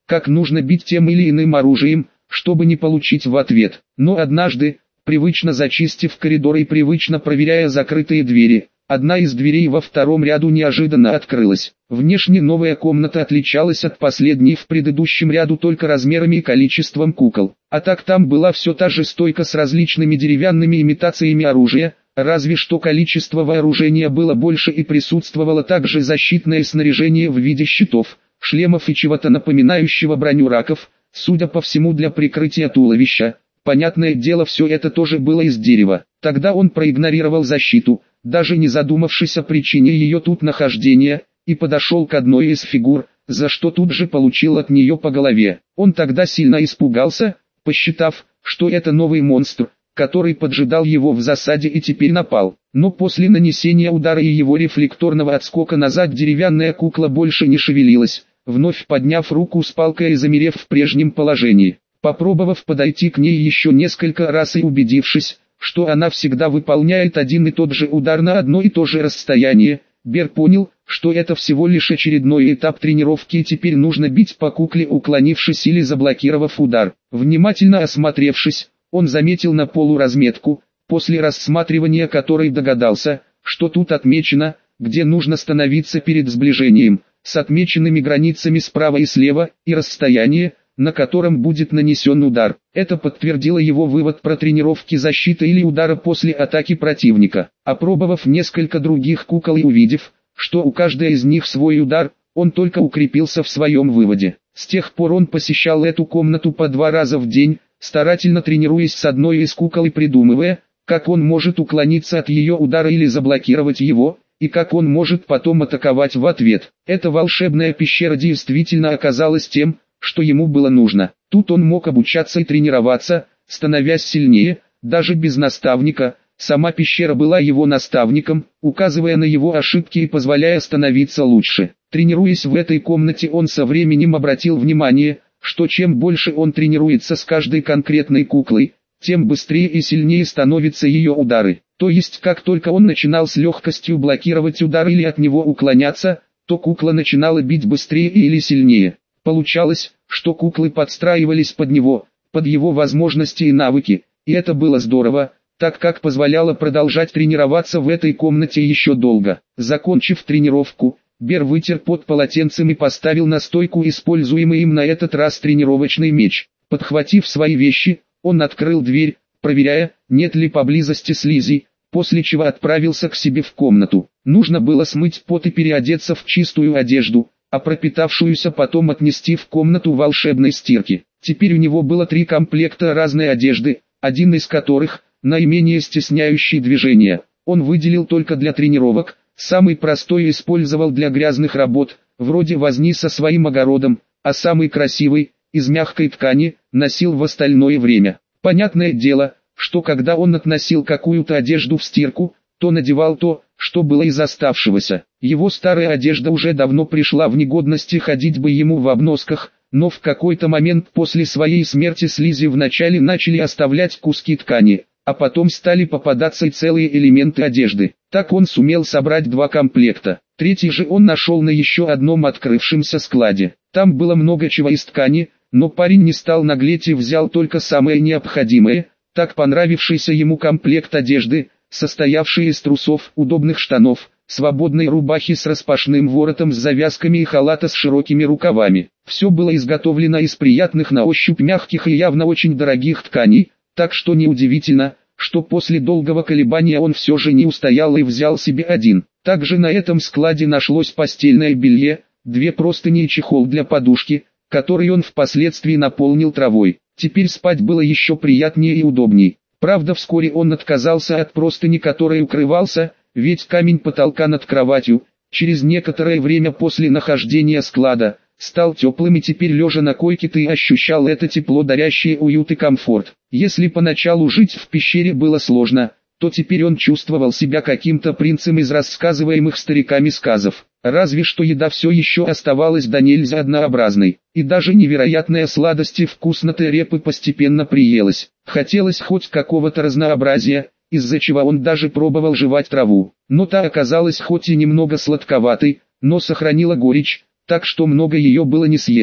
как нужно бить тем или иным оружием, чтобы не получить в ответ. Но однажды, привычно зачистив коридор и привычно проверяя закрытые двери, одна из дверей во втором ряду неожиданно открылась. Внешне новая комната отличалась от последней в предыдущем ряду только размерами и количеством кукол. А так там была все та же стойка с различными деревянными имитациями оружия, разве что количество вооружения было больше и присутствовало также защитное снаряжение в виде щитов, шлемов и чего-то напоминающего броню раков, судя по всему для прикрытия туловища. Понятное дело, все это тоже было из дерева. Тогда он проигнорировал защиту, даже не задумавшись о причине ее тут нахождения, и подошел к одной из фигур, за что тут же получил от нее по голове. Он тогда сильно испугался, посчитав, что это новый монстр, который поджидал его в засаде и теперь напал. Но после нанесения удара и его рефлекторного отскока назад деревянная кукла больше не шевелилась, вновь подняв руку с палкой и замерев в прежнем положении. Попробовав подойти к ней еще несколько раз и убедившись, что она всегда выполняет один и тот же удар на одно и то же расстояние, Бер понял, что это всего лишь очередной этап тренировки и теперь нужно бить по кукле, уклонившись или заблокировав удар. Внимательно осмотревшись, он заметил на полу разметку, после рассматривания которой догадался, что тут отмечено, где нужно становиться перед сближением, с отмеченными границами справа и слева, и расстояние, на котором будет нанесен удар. Это подтвердило его вывод про тренировки защиты или удара после атаки противника. Опробовав несколько других кукол и увидев, что у каждой из них свой удар, он только укрепился в своем выводе. С тех пор он посещал эту комнату по два раза в день, старательно тренируясь с одной из кукол и придумывая, как он может уклониться от ее удара или заблокировать его, и как он может потом атаковать в ответ. Эта волшебная пещера действительно оказалась тем, что ему было нужно. Тут он мог обучаться и тренироваться, становясь сильнее, даже без наставника. Сама пещера была его наставником, указывая на его ошибки и позволяя становиться лучше. Тренируясь в этой комнате, он со временем обратил внимание, что чем больше он тренируется с каждой конкретной куклой, тем быстрее и сильнее становятся ее удары. То есть как только он начинал с легкостью блокировать удар или от него уклоняться, то кукла начинала бить быстрее или сильнее. Получалось, что куклы подстраивались под него, под его возможности и навыки, и это было здорово, так как позволяло продолжать тренироваться в этой комнате еще долго. Закончив тренировку, Бер вытер пот полотенцем и поставил на стойку используемый им на этот раз тренировочный меч. Подхватив свои вещи, он открыл дверь, проверяя, нет ли поблизости слизи, после чего отправился к себе в комнату. Нужно было смыть пот и переодеться в чистую одежду, а пропитавшуюся потом отнести в комнату волшебной стирки. Теперь у него было три комплекта разной одежды, один из которых, наименее стесняющий движения, он выделил только для тренировок, самый простой использовал для грязных работ, вроде возни со своим огородом, а самый красивый, из мягкой ткани, носил в остальное время. Понятное дело, что когда он относил какую-то одежду в стирку, то надевал то, что было из оставшегося. Его старая одежда уже давно пришла в негодность и ходить бы ему в обносках, но в какой-то момент после своей смерти слизи вначале начали оставлять куски ткани, а потом стали попадаться и целые элементы одежды. Так он сумел собрать два комплекта. Третий же он нашел на еще одном открывшемся складе. Там было много чего из ткани, но парень не стал наглеть и взял только самое необходимое, так понравившийся ему комплект одежды, состоявший из трусов, удобных штанов, свободной рубахи с распашным воротом с завязками и халата с широкими рукавами. Все было изготовлено из приятных на ощупь мягких и явно очень дорогих тканей, так что неудивительно, что после долгого колебания он все же не устоял и взял себе один. Также на этом складе нашлось постельное белье, две простыни и чехол для подушки, который он впоследствии наполнил травой. Теперь спать было еще приятнее и удобней. Правда, вскоре он отказался от простыни, которой укрывался, ведь камень потолка над кроватью, через некоторое время после нахождения склада, стал теплым, и теперь лежа на койке ты ощущал это тепло, дарящее уют и комфорт. Если поначалу жить в пещере было сложно, то теперь он чувствовал себя каким-то принцем из рассказываемых стариками сказов. Разве что еда все еще оставалась до нельзя однообразной, и даже невероятная сладость и вкуснота репы постепенно приелась. Хотелось хоть какого-то разнообразия, из-за чего он даже пробовал жевать траву. Но та оказалась хоть и немного сладковатой, но сохранила горечь, так что много ее было не съесть.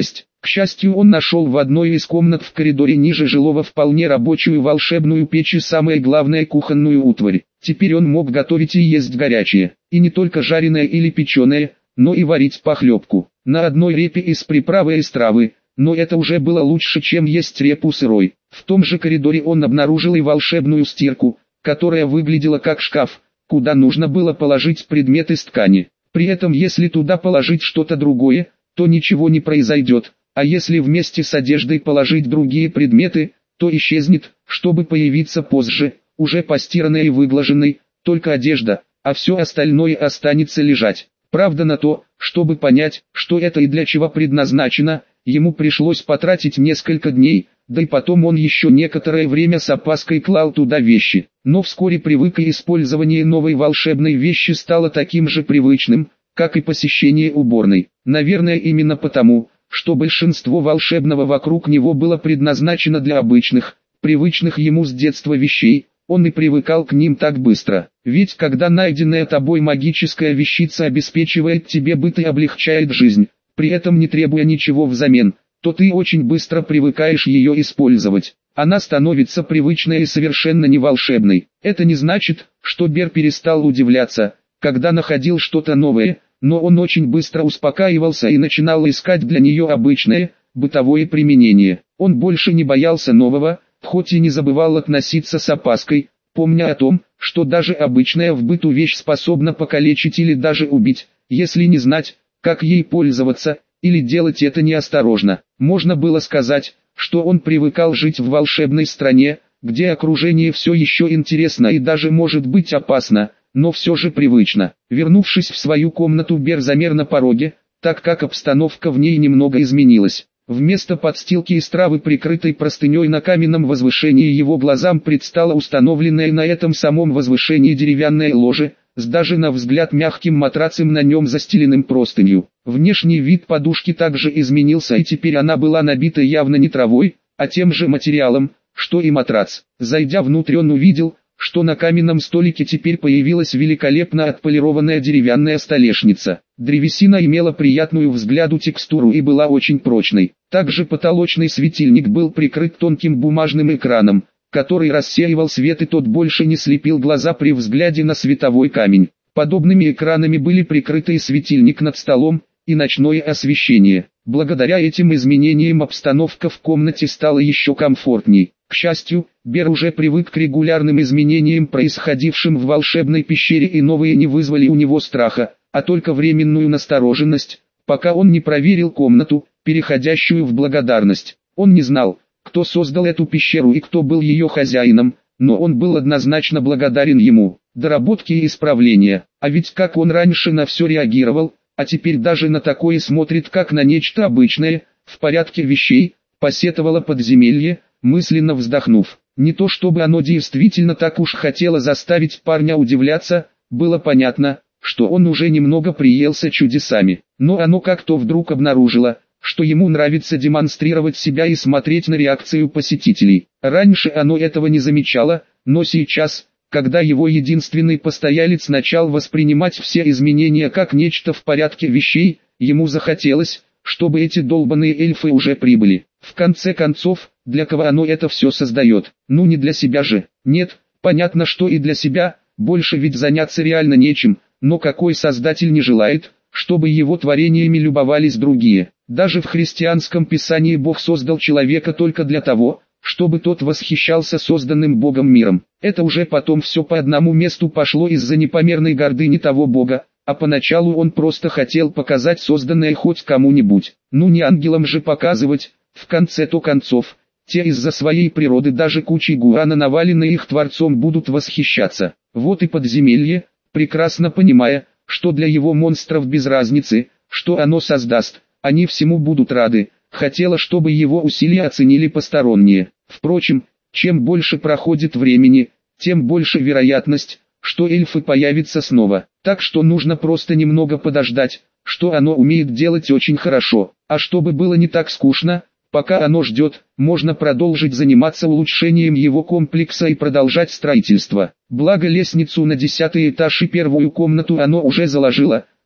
К счастью, он нашел в одной из комнат в коридоре ниже жилого вполне рабочую волшебную печь и самое главное кухонную утварь. Теперь он мог готовить и есть горячее, и не только жареное или печеное, но и варить похлебку. На одной репе из приправы и травы, но это уже было лучше, чем есть репу сырой. В том же коридоре он обнаружил и волшебную стирку, которая выглядела как шкаф, куда нужно было положить предмет из ткани. При этом если туда положить что-то другое, то ничего не произойдет, а если вместе с одеждой положить другие предметы, то исчезнет, чтобы появиться позже, уже постиранной и выглаженной, только одежда, а все остальное останется лежать. Правда, на то, чтобы понять, что это и для чего предназначено, ему пришлось потратить несколько дней, да и потом он еще некоторое время с опаской клал туда вещи. Но вскоре привык, и использование новой волшебной вещи стало таким же привычным, как и посещение уборной. Наверное, именно потому, что большинство волшебного вокруг него было предназначено для обычных, привычных ему с детства вещей, он и привыкал к ним так быстро. Ведь когда найденная тобой магическая вещица обеспечивает тебе быт и облегчает жизнь, при этом не требуя ничего взамен, то ты очень быстро привыкаешь ее использовать. Она становится привычной и совершенно не волшебной. Это не значит, что Бер перестал удивляться, когда находил что-то новое, но он очень быстро успокаивался и начинал искать для нее обычное, бытовое применение. Он больше не боялся нового, хоть и не забывал относиться с опаской, помня о том, что даже обычная в быту вещь способна покалечить или даже убить, если не знать, как ей пользоваться, или делать это неосторожно. Можно было сказать, что он привыкал жить в волшебной стране, где окружение все еще интересно и даже может быть опасно, но все же привычно. Вернувшись в свою комнату, Бер замер на пороге, так как обстановка в ней немного изменилась. Вместо подстилки из травы, прикрытой простыней на каменном возвышении, его глазам предстало установленное на этом самом возвышении деревянное ложе, с даже на взгляд мягким матрацем на нем, застеленным простынью. Внешний вид подушки также изменился, и теперь она была набита явно не травой, а тем же материалом, что и матрац. Зайдя внутрь, он увидел, что на каменном столике теперь появилась великолепно отполированная деревянная столешница. Древесина имела приятную взгляду текстуру и была очень прочной. Также потолочный светильник был прикрыт тонким бумажным экраном, который рассеивал свет, и тот больше не слепил глаза при взгляде на световой камень. Подобными экранами были прикрыты и светильник над столом, и ночное освещение. Благодаря этим изменениям обстановка в комнате стала еще комфортней. К счастью, Бер уже привык к регулярным изменениям, происходившим в волшебной пещере, и новые не вызвали у него страха, а только временную настороженность, пока он не проверил комнату, переходящую в благодарность. Он не знал, кто создал эту пещеру и кто был ее хозяином, но он был однозначно благодарен ему. Доработки и исправления, а ведь как он раньше на все реагировал, а теперь даже на такое смотрит как на нечто обычное, в порядке вещей, посетовало подземелье, мысленно вздохнув. Не то чтобы оно действительно так уж хотело заставить парня удивляться, было понятно, что он уже немного приелся чудесами, но оно как-то вдруг обнаружило, что ему нравится демонстрировать себя и смотреть на реакцию посетителей. Раньше оно этого не замечало, но сейчас, когда его единственный постоялец начал воспринимать все изменения как нечто в порядке вещей, ему захотелось, чтобы эти долбаные эльфы уже прибыли. В конце концов, для кого оно это все создает? Ну не для себя же. Нет, понятно, что и для себя, больше ведь заняться реально нечем, но какой создатель не желает, чтобы его творениями любовались другие? Даже в христианском писании Бог создал человека только для того, чтобы тот восхищался созданным Богом миром. Это уже потом все по одному месту пошло из-за непомерной гордыни того Бога, а поначалу он просто хотел показать созданное хоть кому-нибудь. Ну не ангелам же показывать, в конце-то концов, те из-за своей природы даже кучей гуана, наваленные их творцом, будут восхищаться. Вот и подземелье, прекрасно понимая, что для его монстров без разницы, что оно создаст, они всему будут рады, хотела, чтобы его усилия оценили посторонние. Впрочем, чем больше проходит времени, тем больше вероятность, что эльфы появятся снова. Так что нужно просто немного подождать, что оно умеет делать очень хорошо. А чтобы было не так скучно, пока оно ждет, можно продолжить заниматься улучшением его комплекса и продолжать строительство. Благо лестницу на десятый этаж и первую комнату оно уже заложило,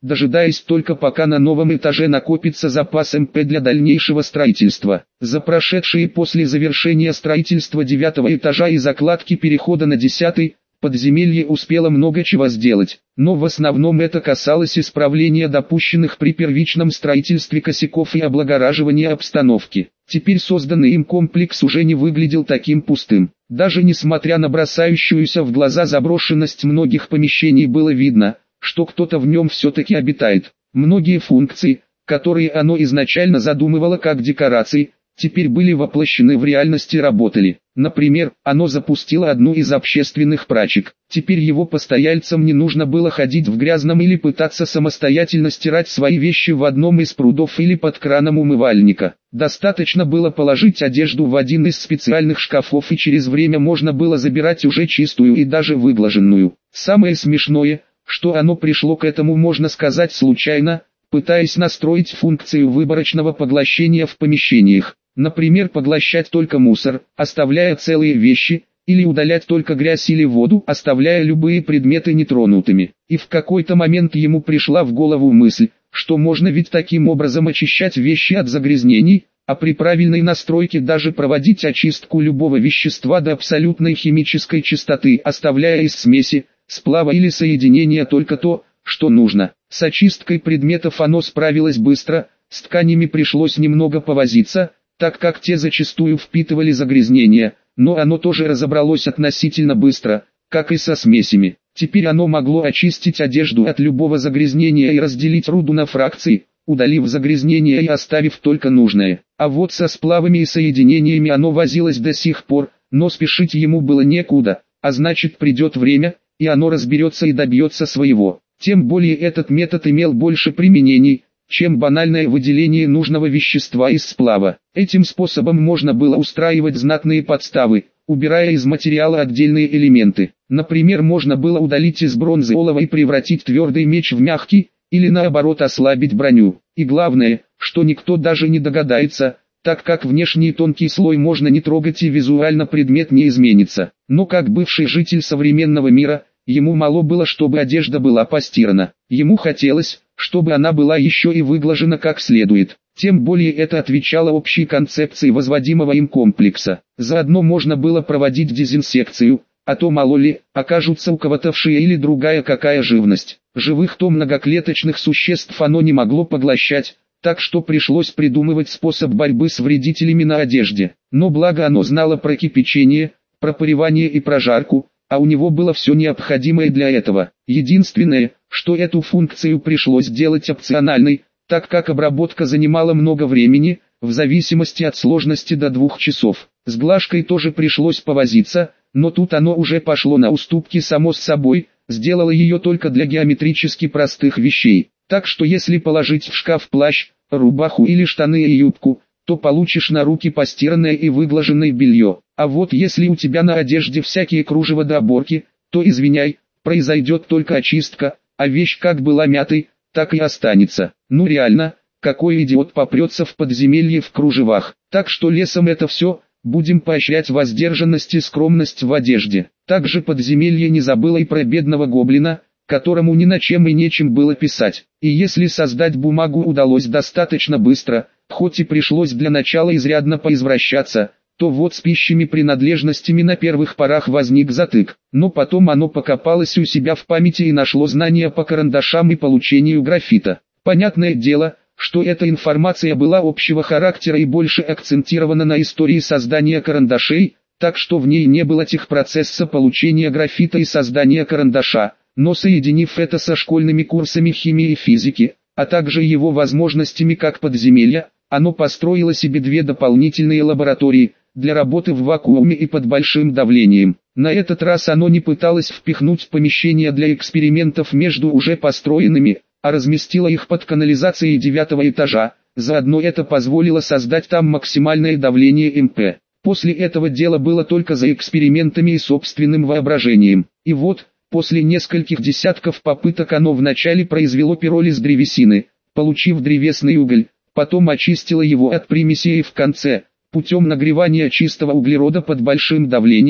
дожидаясь только пока на новом этаже накопится запас эм пэ для дальнейшего строительства. За прошедшие после завершения строительства девятого этажа и закладки перехода на десятый, подземелье успело много чего сделать, но в основном это касалось исправления допущенных при первичном строительстве косяков и облагораживания обстановки. Теперь созданный им комплекс уже не выглядел таким пустым. Даже несмотря на бросающуюся в глаза заброшенность многих помещений, было видно, что кто-то в нем все-таки обитает. Многие функции, которые оно изначально задумывало как декорации, теперь были воплощены в реальность и работали. Например, оно запустило одну из общественных прачек. Теперь его постояльцам не нужно было ходить в грязном или пытаться самостоятельно стирать свои вещи в одном из прудов или под краном умывальника. Достаточно было положить одежду в один из специальных шкафов, и через время можно было забирать уже чистую и даже выглаженную. Самое смешное, что оно пришло к этому, можно сказать, случайно, пытаясь настроить функцию выборочного поглощения в помещениях. Например, поглощать только мусор, оставляя целые вещи, или удалять только грязь или воду, оставляя любые предметы нетронутыми. И в какой-то момент ему пришла в голову мысль, что можно ведь таким образом очищать вещи от загрязнений, а при правильной настройке даже проводить очистку любого вещества до абсолютной химической чистоты, оставляя из смеси, сплава или соединения только то, что нужно. С очисткой предметов оно справилось быстро, с тканями пришлось немного повозиться, так как те зачастую впитывали загрязнения, но оно тоже разобралось относительно быстро, как и со смесями. Теперь оно могло очистить одежду от любого загрязнения и разделить руду на фракции, удалив загрязнение и оставив только нужное. А вот со сплавами и соединениями оно возилось до сих пор, но спешить ему было некуда, а значит, придет время, и оно разберется и добьется своего. Тем более этот метод имел больше применений, чем банальное выделение нужного вещества из сплава. Этим способом можно было устраивать знатные подставы, убирая из материала отдельные элементы. Например, можно было удалить из бронзы олово и превратить твердый меч в мягкий, или наоборот ослабить броню. И главное, что никто даже не догадается, так как внешний тонкий слой можно не трогать и визуально предмет не изменится. Но как бывший житель современного мира, ему мало было, чтобы одежда была постирана. Ему хотелось, чтобы она была еще и выглажена как следует. Тем более это отвечало общей концепции возводимого им комплекса. Заодно можно было проводить дезинсекцию, а то мало ли, окажутся у кого-то вши или другая какая живность. Живых то многоклеточных существ оно не могло поглощать, так что пришлось придумывать способ борьбы с вредителями на одежде. Но благо оно знало про кипячение, про паривание и прожарку, а у него было все необходимое для этого. Единственное, что эту функцию пришлось делать опциональной, так как обработка занимала много времени, в зависимости от сложности до двух часов. С глажкой тоже пришлось повозиться, но тут оно уже пошло на уступки само с собой, сделало ее только для геометрически простых вещей. Так что если положить в шкаф плащ, рубаху или штаны и юбку, то получишь на руки постиранное и выглаженное белье. А вот если у тебя на одежде всякие кружева до оборки, то извиняй, произойдет только очистка, а вещь как была мятой, так и останется. Ну реально, какой идиот попрется в подземелье в кружевах. Так что лесом это все, будем поощрять воздержанность и скромность в одежде. Также подземелье не забыло и про бедного гоблина, которому ни на чем и нечем было писать. И если создать бумагу удалось достаточно быстро, хоть и пришлось для начала изрядно поизвращаться, то вот с пищими принадлежностями на первых порах возник затык. Но потом оно покопалось у себя в памяти и нашло знания по карандашам и получению графита. Понятное дело, что эта информация была общего характера и больше акцентирована на истории создания карандашей, так что в ней не было техпроцесса получения графита и создания карандаша, но соединив это со школьными курсами химии и физики, а также его возможностями как подземелья, оно построило себе две дополнительные лаборатории, для работы в вакууме и под большим давлением. На этот раз оно не пыталось впихнуть помещения для экспериментов между уже построенными, а разместило их под канализацией девятого этажа, заодно это позволило создать там максимальное давление эм пэ. После этого дело было только за экспериментами и собственным воображением. И вот, после нескольких десятков попыток оно вначале произвело пиролиз древесины, получив древесный уголь, потом очистило его от примесей и в конце, путем нагревания чистого углерода под большим давлением,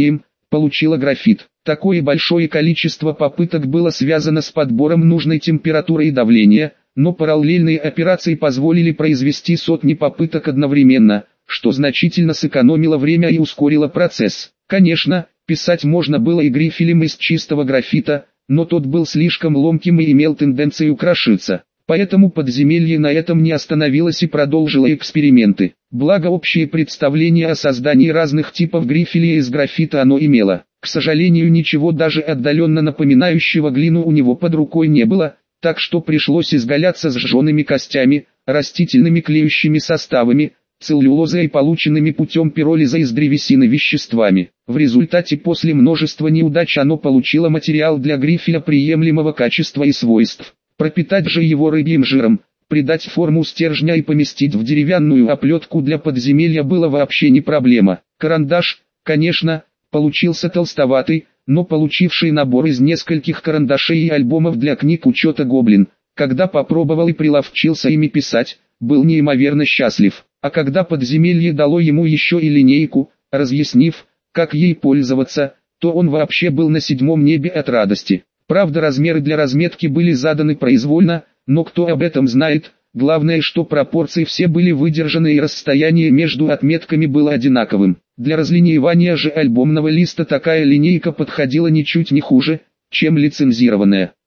получила графит. Такое большое количество попыток было связано с подбором нужной температуры и давления, но параллельные операции позволили произвести сотни попыток одновременно, что значительно сэкономило время и ускорило процесс. Конечно, писать можно было и грифелем из чистого графита, но тот был слишком ломким и имел тенденцию крошиться. Поэтому подземелье на этом не остановилось и продолжило эксперименты. Благо общее представление о создании разных типов грифелей из графита оно имело. К сожалению, ничего даже отдаленно напоминающего глину у него под рукой не было, так что пришлось изгаляться с сжженными костями, растительными клеющими составами, целлюлозой и полученными путем пиролиза из древесины веществами. В результате после множества неудач оно получило материал для грифеля приемлемого качества и свойств. Пропитать же его рыбьим жиром, придать форму стержня и поместить в деревянную оплетку для подземелья было вообще не проблема. Карандаш, конечно, получился толстоватый, но получивший набор из нескольких карандашей и альбомов для книг учета гоблин, когда попробовал и приловчился ими писать, был неимоверно счастлив. А когда подземелье дало ему еще и линейку, разъяснив, как ей пользоваться, то он вообще был на седьмом небе от радости. Правда, размеры для разметки были заданы произвольно, но кто об этом знает, главное, что пропорции все были выдержаны и расстояние между отметками было одинаковым. Для разлинеивания же альбомного листа такая линейка подходила ничуть не хуже, чем лицензированная.